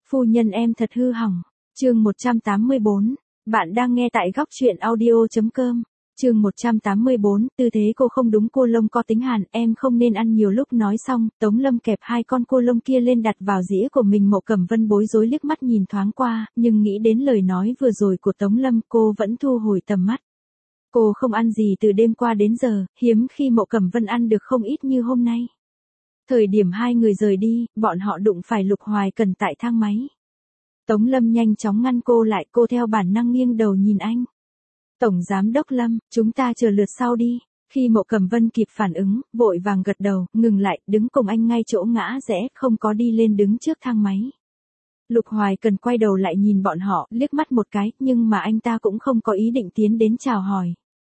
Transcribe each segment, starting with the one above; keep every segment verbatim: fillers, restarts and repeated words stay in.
Phu nhân em thật hư hỏng. Chương một trăm tám mươi bốn. Bạn đang nghe tại góc truyện audio chấm com. Chương một trăm tám mươi bốn, tư thế cô không đúng, cô lông có tính hàn, em không nên ăn nhiều. Lúc nói xong, Tống Lâm kẹp hai con cô lông kia lên đặt vào dĩa của mình. Mộ Cẩm Vân bối rối liếc mắt nhìn thoáng qua, nhưng nghĩ đến lời nói vừa rồi của Tống Lâm, cô vẫn thu hồi tầm mắt. Cô không ăn gì từ đêm qua đến giờ, hiếm khi Mộ Cẩm Vân ăn được không ít như hôm nay. Thời điểm hai người rời đi, bọn họ đụng phải Lục Hoài Cần tại thang máy. Tống Lâm nhanh chóng ngăn cô lại, cô theo bản năng nghiêng đầu nhìn anh. Tổng Giám Đốc Lâm, chúng ta chờ lượt sau đi. Khi Mộ Cẩm Vân kịp phản ứng, vội vàng gật đầu, ngừng lại, đứng cùng anh ngay chỗ ngã rẽ, không có đi lên đứng trước thang máy. Lục Hoài Cần quay đầu lại nhìn bọn họ, liếc mắt một cái, nhưng mà anh ta cũng không có ý định tiến đến chào hỏi.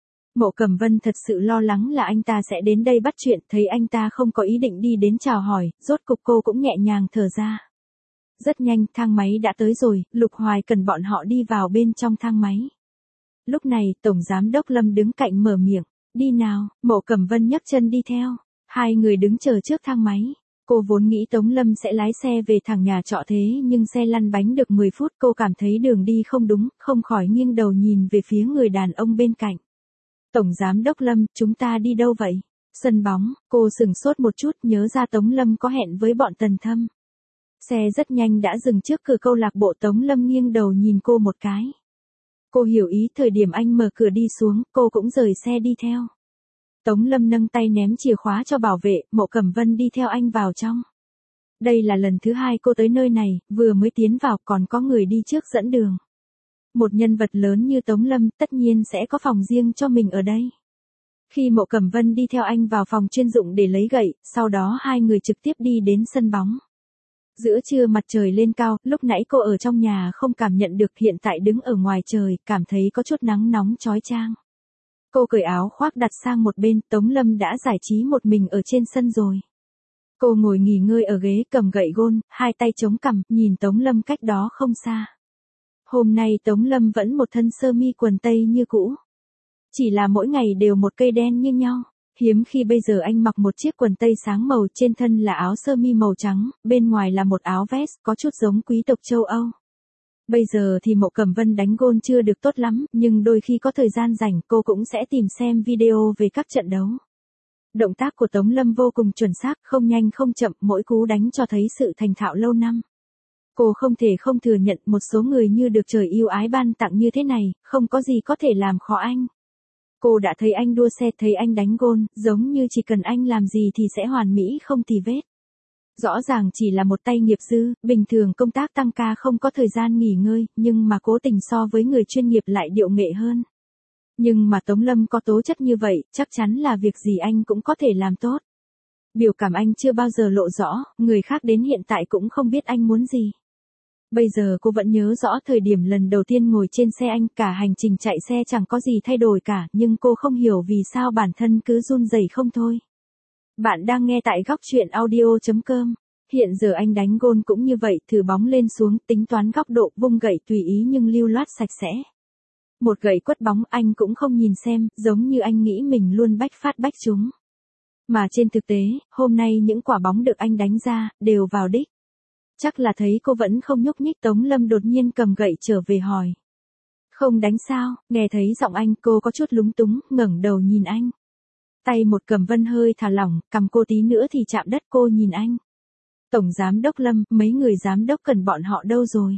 Mộ Cẩm Vân thật sự lo lắng là anh ta sẽ đến đây bắt chuyện, thấy anh ta không có ý định đi đến chào hỏi, rốt cục cô cũng nhẹ nhàng thở ra. Rất nhanh, thang máy đã tới rồi, Lục Hoài Cần bọn họ đi vào bên trong thang máy. Lúc này, Tổng Giám Đốc Lâm đứng cạnh mở miệng, đi nào. Mộ Cẩm Vân nhấc chân đi theo. Hai người đứng chờ trước thang máy. Cô vốn nghĩ Tống Lâm sẽ lái xe về thẳng nhà trọ, thế nhưng xe lăn bánh được mười phút, cô cảm thấy đường đi không đúng, không khỏi nghiêng đầu nhìn về phía người đàn ông bên cạnh. Tổng Giám Đốc Lâm, chúng ta đi đâu vậy? Sân bóng. Cô sửng sốt một chút, nhớ ra Tống Lâm có hẹn với bọn Tần Thâm. Xe rất nhanh đã dừng trước cửa câu lạc bộ. Tống Lâm nghiêng đầu nhìn cô một cái. Cô hiểu ý, thời điểm anh mở cửa đi xuống, cô cũng rời xe đi theo. Tống Lâm nâng tay ném chìa khóa cho bảo vệ, Mộ Cẩm Vân đi theo anh vào trong. Đây là lần thứ hai cô tới nơi này, vừa mới tiến vào còn có người đi trước dẫn đường. Một nhân vật lớn như Tống Lâm tất nhiên sẽ có phòng riêng cho mình ở đây. Khi Mộ Cẩm Vân đi theo anh vào phòng chuyên dụng để lấy gậy, sau đó hai người trực tiếp đi đến sân bóng. Giữa trưa mặt trời lên cao, lúc nãy cô ở trong nhà không cảm nhận được, hiện tại đứng ở ngoài trời, cảm thấy có chút nắng nóng chói chang. Cô cởi áo khoác đặt sang một bên, Tống Lâm đã giải trí một mình ở trên sân rồi. Cô ngồi nghỉ ngơi ở ghế, cầm gậy gôn, hai tay chống cằm, nhìn Tống Lâm cách đó không xa. Hôm nay Tống Lâm vẫn một thân sơ mi quần tây như cũ. Chỉ là mỗi ngày đều một cây đen như nhau. Hiếm khi bây giờ anh mặc một chiếc quần tây sáng màu, trên thân là áo sơ mi màu trắng, bên ngoài là một áo vest, có chút giống quý tộc châu Âu. Bây giờ thì Mộ Cẩm Vân đánh gôn chưa được tốt lắm, nhưng đôi khi có thời gian rảnh cô cũng sẽ tìm xem video về các trận đấu. Động tác của Tống Lâm vô cùng chuẩn xác, không nhanh không chậm, mỗi cú đánh cho thấy sự thành thạo lâu năm. Cô không thể không thừa nhận, một số người như được trời yêu ái ban tặng như thế này, không có gì có thể làm khó anh. Cô đã thấy anh đua xe, thấy anh đánh gôn, giống như chỉ cần anh làm gì thì sẽ hoàn mỹ không tì vết. Rõ ràng chỉ là một tay nghiệp dư, bình thường công tác tăng ca không có thời gian nghỉ ngơi, nhưng mà cố tình so với người chuyên nghiệp lại điệu nghệ hơn. Nhưng mà Tống Lâm có tố chất như vậy, chắc chắn là việc gì anh cũng có thể làm tốt. Biểu cảm anh chưa bao giờ lộ rõ, người khác đến hiện tại cũng không biết anh muốn gì. Bây giờ cô vẫn nhớ rõ thời điểm lần đầu tiên ngồi trên xe anh, cả hành trình chạy xe chẳng có gì thay đổi cả, nhưng cô không hiểu vì sao bản thân cứ run rẩy không thôi. Bạn đang nghe tại góc truyện audio chấm com. Hiện giờ anh đánh gôn cũng như vậy, thử bóng lên xuống, tính toán góc độ, vung gậy tùy ý nhưng lưu loát sạch sẽ. Một gậy quất bóng anh cũng không nhìn xem, giống như anh nghĩ mình luôn bách phát bách trúng. Mà trên thực tế, hôm nay những quả bóng được anh đánh ra, đều vào đích. Chắc là thấy cô vẫn không nhúc nhích, Tống Lâm đột nhiên cầm gậy trở về hỏi. Không đánh sao? Nghe thấy giọng anh, cô có chút lúng túng, ngẩng đầu nhìn anh. Tay Một Cẩm Vân hơi thả lỏng, cầm cô tí nữa thì chạm đất. Cô nhìn anh. Tổng Giám Đốc Lâm, mấy người giám đốc cần bọn họ đâu rồi?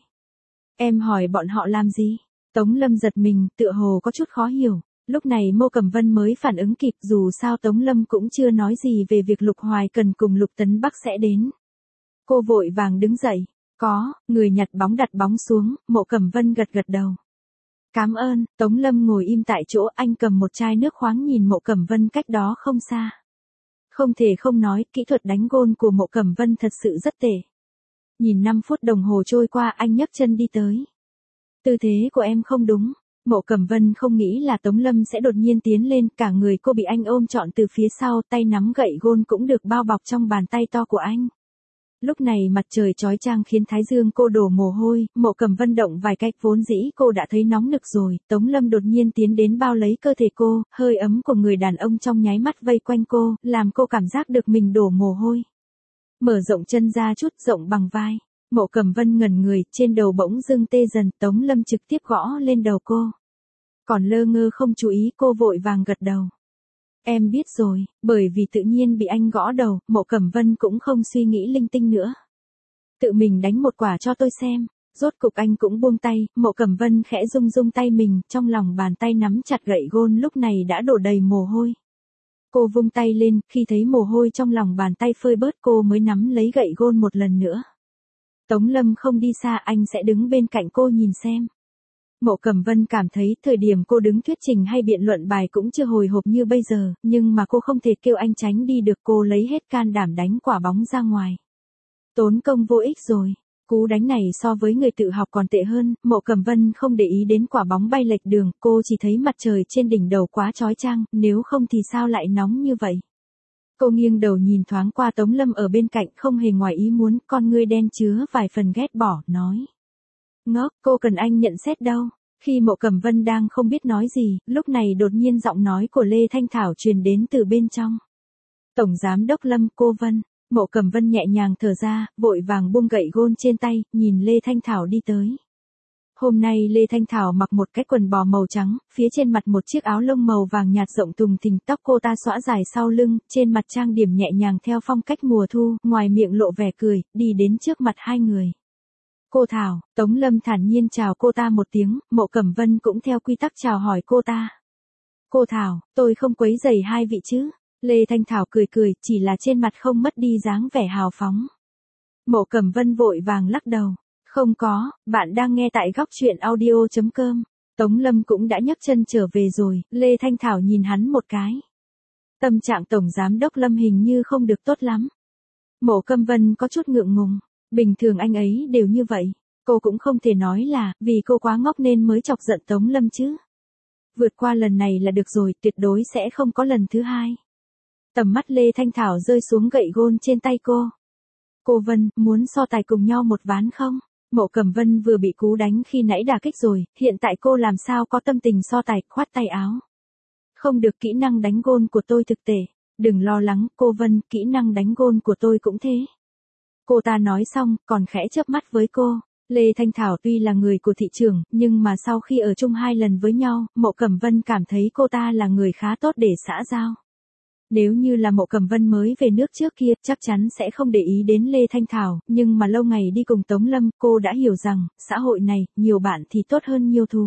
Em hỏi bọn họ làm gì? Tống Lâm giật mình, tựa hồ có chút khó hiểu. Lúc này Mộ Cẩm Vân mới phản ứng kịp, dù sao Tống Lâm cũng chưa nói gì về việc Lục Hoài Cần cùng Lục Tấn Bắc sẽ đến. Cô vội vàng đứng dậy. Có, người nhặt bóng đặt bóng xuống, Mộ Cẩm Vân gật gật đầu. Cảm ơn. Tống Lâm ngồi im tại chỗ, anh cầm một chai nước khoáng nhìn Mộ Cẩm Vân cách đó không xa. Không thể không nói, kỹ thuật đánh gôn của Mộ Cẩm Vân thật sự rất tệ. Nhìn năm phút đồng hồ trôi qua, anh nhấc chân đi tới. Tư thế của em không đúng. Mộ Cẩm Vân không nghĩ là Tống Lâm sẽ đột nhiên tiến lên, cả người cô bị anh ôm trọn từ phía sau, tay nắm gậy gôn cũng được bao bọc trong bàn tay to của anh. Lúc này mặt trời chói chang khiến thái dương cô đổ mồ hôi, Mộ Cẩm Vân động vài cách, vốn dĩ cô đã thấy nóng nực rồi, Tống Lâm đột nhiên tiến đến bao lấy cơ thể cô, hơi ấm của người đàn ông trong nháy mắt vây quanh cô, làm cô cảm giác được mình đổ mồ hôi. Mở rộng chân ra chút, rộng bằng vai. Mộ Cẩm Vân ngẩn người, trên đầu bỗng dưng tê dần, Tống Lâm trực tiếp gõ lên đầu cô. Còn lơ ngơ không chú ý, cô vội vàng gật đầu. Em biết rồi, bởi vì tự nhiên bị anh gõ đầu, Mộ Cẩm Vân cũng không suy nghĩ linh tinh nữa. Tự mình đánh một quả cho tôi xem. Rốt cục anh cũng buông tay, Mộ Cẩm Vân khẽ rung rung tay mình, trong lòng bàn tay nắm chặt gậy gôn lúc này đã đổ đầy mồ hôi. Cô vung tay lên, khi thấy mồ hôi trong lòng bàn tay phơi bớt cô mới nắm lấy gậy gôn một lần nữa. Tống Lâm không đi xa, anh sẽ đứng bên cạnh cô nhìn xem. Mộ Cẩm Vân cảm thấy thời điểm cô đứng thuyết trình hay biện luận bài cũng chưa hồi hộp như bây giờ, nhưng mà cô không thể kêu anh tránh đi được, cô lấy hết can đảm đánh quả bóng ra ngoài. Tốn công vô ích rồi. Cú đánh này so với người tự học còn tệ hơn, Mộ Cẩm Vân không để ý đến quả bóng bay lệch đường, cô chỉ thấy mặt trời trên đỉnh đầu quá chói chang, nếu không thì sao lại nóng như vậy. Cô nghiêng đầu nhìn thoáng qua Tống Lâm ở bên cạnh, không hề ngoài ý muốn, con ngươi đen chứa vài phần ghét bỏ, nói. Ngốc, cô cần anh nhận xét đâu. Khi Mộ Cẩm Vân đang không biết nói gì, lúc này đột nhiên giọng nói của Lê Thanh Thảo truyền đến từ bên trong. Tổng Giám đốc Lâm, cô Vân. Mộ Cẩm Vân nhẹ nhàng thở ra, vội vàng buông gậy gôn trên tay, nhìn Lê Thanh Thảo đi tới. Hôm nay Lê Thanh Thảo mặc một cái quần bò màu trắng, phía trên mặt một chiếc áo lông màu vàng nhạt rộng thùng thình, tóc cô ta xõa dài sau lưng, trên mặt trang điểm nhẹ nhàng theo phong cách mùa thu, ngoài miệng lộ vẻ cười, đi đến trước mặt hai người. Cô Thảo, Tống Lâm thản nhiên chào cô ta một tiếng, Mộ Cẩm Vân cũng theo quy tắc chào hỏi cô ta. Cô Thảo, tôi không quấy rầy hai vị chứ? Lê Thanh Thảo cười cười, chỉ là trên mặt không mất đi dáng vẻ hào phóng. Mộ Cẩm Vân vội vàng lắc đầu. Không có, bạn đang nghe tại góc truyện audio chấm com. Tống Lâm cũng đã nhấc chân trở về rồi, Lê Thanh Thảo nhìn hắn một cái. Tâm trạng Tổng Giám đốc Lâm hình như không được tốt lắm. Mộ Cẩm Vân có chút ngượng ngùng, bình thường anh ấy đều như vậy. Cô cũng không thể nói là, vì cô quá ngốc nên mới chọc giận Tống Lâm chứ. Vượt qua lần này là được rồi, tuyệt đối sẽ không có lần thứ hai. Tầm mắt Lê Thanh Thảo rơi xuống gậy gôn trên tay cô. Cô Vân, muốn so tài cùng nhau một ván không? Mộ Cẩm Vân vừa bị cú đánh khi nãy đả kích rồi, hiện tại cô làm sao có tâm tình so tài, khoát tay áo. Không được, kỹ năng đánh gôn của tôi thực tệ. Đừng lo lắng, cô Vân, kỹ năng đánh gôn của tôi cũng thế. Cô ta nói xong, còn khẽ chớp mắt với cô. Lê Thanh Thảo tuy là người của thị trường, nhưng mà sau khi ở chung hai lần với nhau, Mộ Cẩm Vân cảm thấy cô ta là người khá tốt để xã giao. Nếu như là Mộ Cẩm Vân mới về nước trước kia, chắc chắn sẽ không để ý đến Lê Thanh Thảo, nhưng mà lâu ngày đi cùng Tống Lâm, cô đã hiểu rằng, xã hội này, nhiều bạn thì tốt hơn nhiều thù.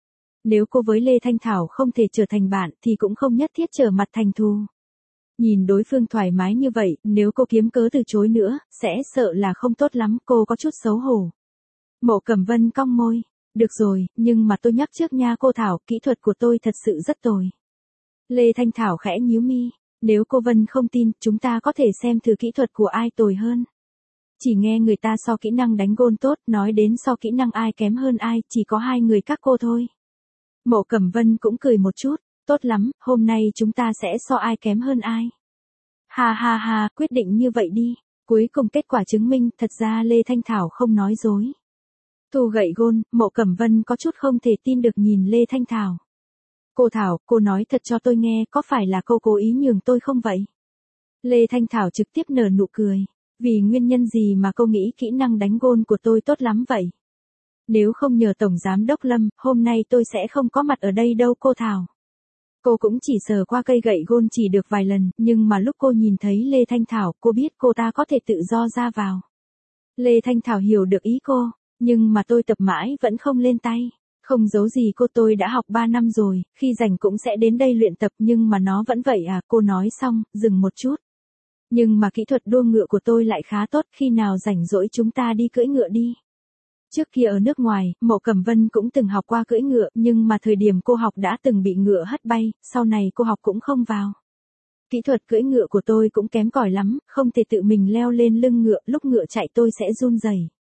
Nếu cô với Lê Thanh Thảo không thể trở thành bạn, thì cũng không nhất thiết trở mặt thành thù. Nhìn đối phương thoải mái như vậy, nếu cô kiếm cớ từ chối nữa, sẽ sợ là không tốt lắm, cô có chút xấu hổ. Mộ Cẩm Vân cong môi, được rồi, nhưng mà tôi nhắc trước nha cô Thảo, kỹ thuật của tôi thật sự rất tồi. Lê Thanh Thảo khẽ nhíu mi. Nếu cô Vân không tin, chúng ta có thể xem thử kỹ thuật của ai tồi hơn. Chỉ nghe người ta so kỹ năng đánh gôn tốt, nói đến so kỹ năng ai kém hơn ai, chỉ có hai người các cô thôi. Mộ Cẩm Vân cũng cười một chút, tốt lắm, hôm nay chúng ta sẽ so ai kém hơn ai. Ha ha ha, quyết định như vậy đi. Cuối cùng kết quả chứng minh, thật ra Lê Thanh Thảo không nói dối. Thu gậy gôn, Mộ Cẩm Vân có chút không thể tin được nhìn Lê Thanh Thảo. Cô Thảo, cô nói thật cho tôi nghe, có phải là cô cố ý nhường tôi không vậy? Lê Thanh Thảo trực tiếp nở nụ cười. Vì nguyên nhân gì mà cô nghĩ kỹ năng đánh gôn của tôi tốt lắm vậy? Nếu không nhờ Tổng Giám đốc Lâm, hôm nay tôi sẽ không có mặt ở đây đâu cô Thảo. Cô cũng chỉ sờ qua cây gậy gôn chỉ được vài lần, nhưng mà lúc cô nhìn thấy Lê Thanh Thảo, cô biết cô ta có thể tự do ra vào. Lê Thanh Thảo hiểu được ý cô, nhưng mà tôi tập mãi vẫn không lên tay. Không giấu gì cô, tôi đã học ba năm rồi, khi rảnh cũng sẽ đến đây luyện tập, nhưng mà nó vẫn vậy à, cô nói xong, dừng một chút. Nhưng mà kỹ thuật đua ngựa của tôi lại khá tốt, khi nào rảnh rỗi chúng ta đi cưỡi ngựa đi. Trước kia ở nước ngoài, Mộ Cẩm Vân cũng từng học qua cưỡi ngựa, nhưng mà thời điểm cô học đã từng bị ngựa hất bay, sau này cô học cũng không vào. Kỹ thuật cưỡi ngựa của tôi cũng kém cỏi lắm, không thể tự mình leo lên lưng ngựa, lúc ngựa chạy tôi sẽ run rẩy.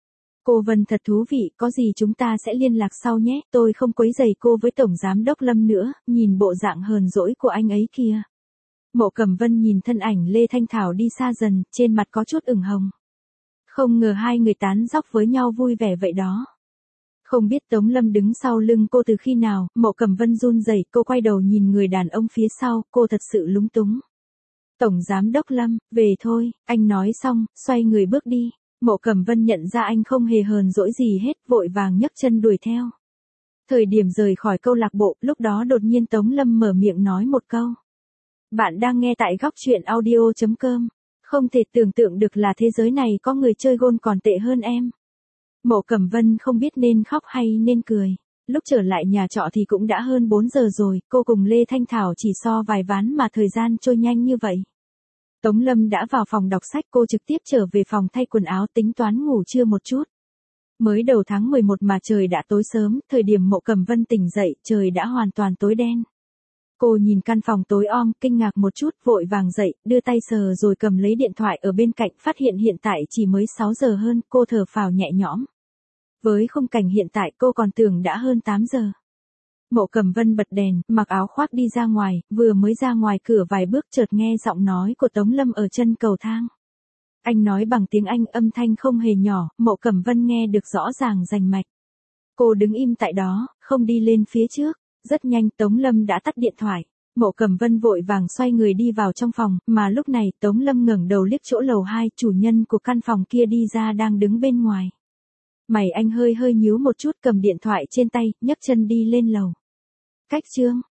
Cô Vân thật thú vị, có gì chúng ta sẽ liên lạc sau nhé, tôi không quấy rầy cô với Tổng Giám đốc Lâm nữa, nhìn bộ dạng hờn dỗi của anh ấy kìa. Mộ Cẩm Vân nhìn thân ảnh Lê Thanh Thảo đi xa dần, trên mặt có chút ửng hồng. Không ngờ hai người tán dóc với nhau vui vẻ vậy đó. Không biết Tống Lâm đứng sau lưng cô từ khi nào, Mộ Cẩm Vân run rẩy, cô quay đầu nhìn người đàn ông phía sau, cô thật sự lúng túng. Tổng Giám đốc Lâm, về thôi, anh nói xong, xoay người bước đi. Mộ Cẩm Vân nhận ra anh không hề hờn dỗi gì hết, vội vàng nhấc chân đuổi theo. Thời điểm rời khỏi câu lạc bộ, lúc đó đột nhiên Tống Lâm mở miệng nói một câu. Bạn đang nghe tại góc chuyện audio chấm com. Không thể tưởng tượng được là thế giới này có người chơi gôn còn tệ hơn em. Mộ Cẩm Vân không biết nên khóc hay nên cười. Lúc trở lại nhà trọ thì cũng đã hơn bốn giờ rồi, cô cùng Lê Thanh Thảo chỉ so vài ván mà thời gian trôi nhanh như vậy. Tống Lâm đã vào phòng đọc sách, cô trực tiếp trở về phòng thay quần áo tính toán ngủ trưa một chút. Mới đầu tháng mười một mà trời đã tối sớm, thời điểm Mộ Cẩm Vân tỉnh dậy, trời đã hoàn toàn tối đen. Cô nhìn căn phòng tối om, kinh ngạc một chút, vội vàng dậy, đưa tay sờ rồi cầm lấy điện thoại ở bên cạnh, phát hiện hiện tại chỉ mới sáu giờ hơn, cô thở phào nhẹ nhõm. Với khung cảnh hiện tại cô còn tưởng đã hơn tám giờ. Mộ Cẩm Vân bật đèn, mặc áo khoác đi ra ngoài, vừa mới ra ngoài cửa vài bước chợt nghe giọng nói của Tống Lâm ở chân cầu thang. Anh nói bằng tiếng Anh, âm thanh không hề nhỏ, Mộ Cẩm Vân nghe được rõ ràng rành mạch. Cô đứng im tại đó, không đi lên phía trước. Rất nhanh Tống Lâm đã tắt điện thoại. Mộ Cẩm Vân vội vàng xoay người đi vào trong phòng, mà lúc này Tống Lâm ngẩng đầu liếc chỗ lầu hai, chủ nhân của căn phòng kia đi ra đang đứng bên ngoài. Mày anh hơi hơi nhíu một chút, cầm điện thoại trên tay, nhấc chân đi lên lầu. Cách chương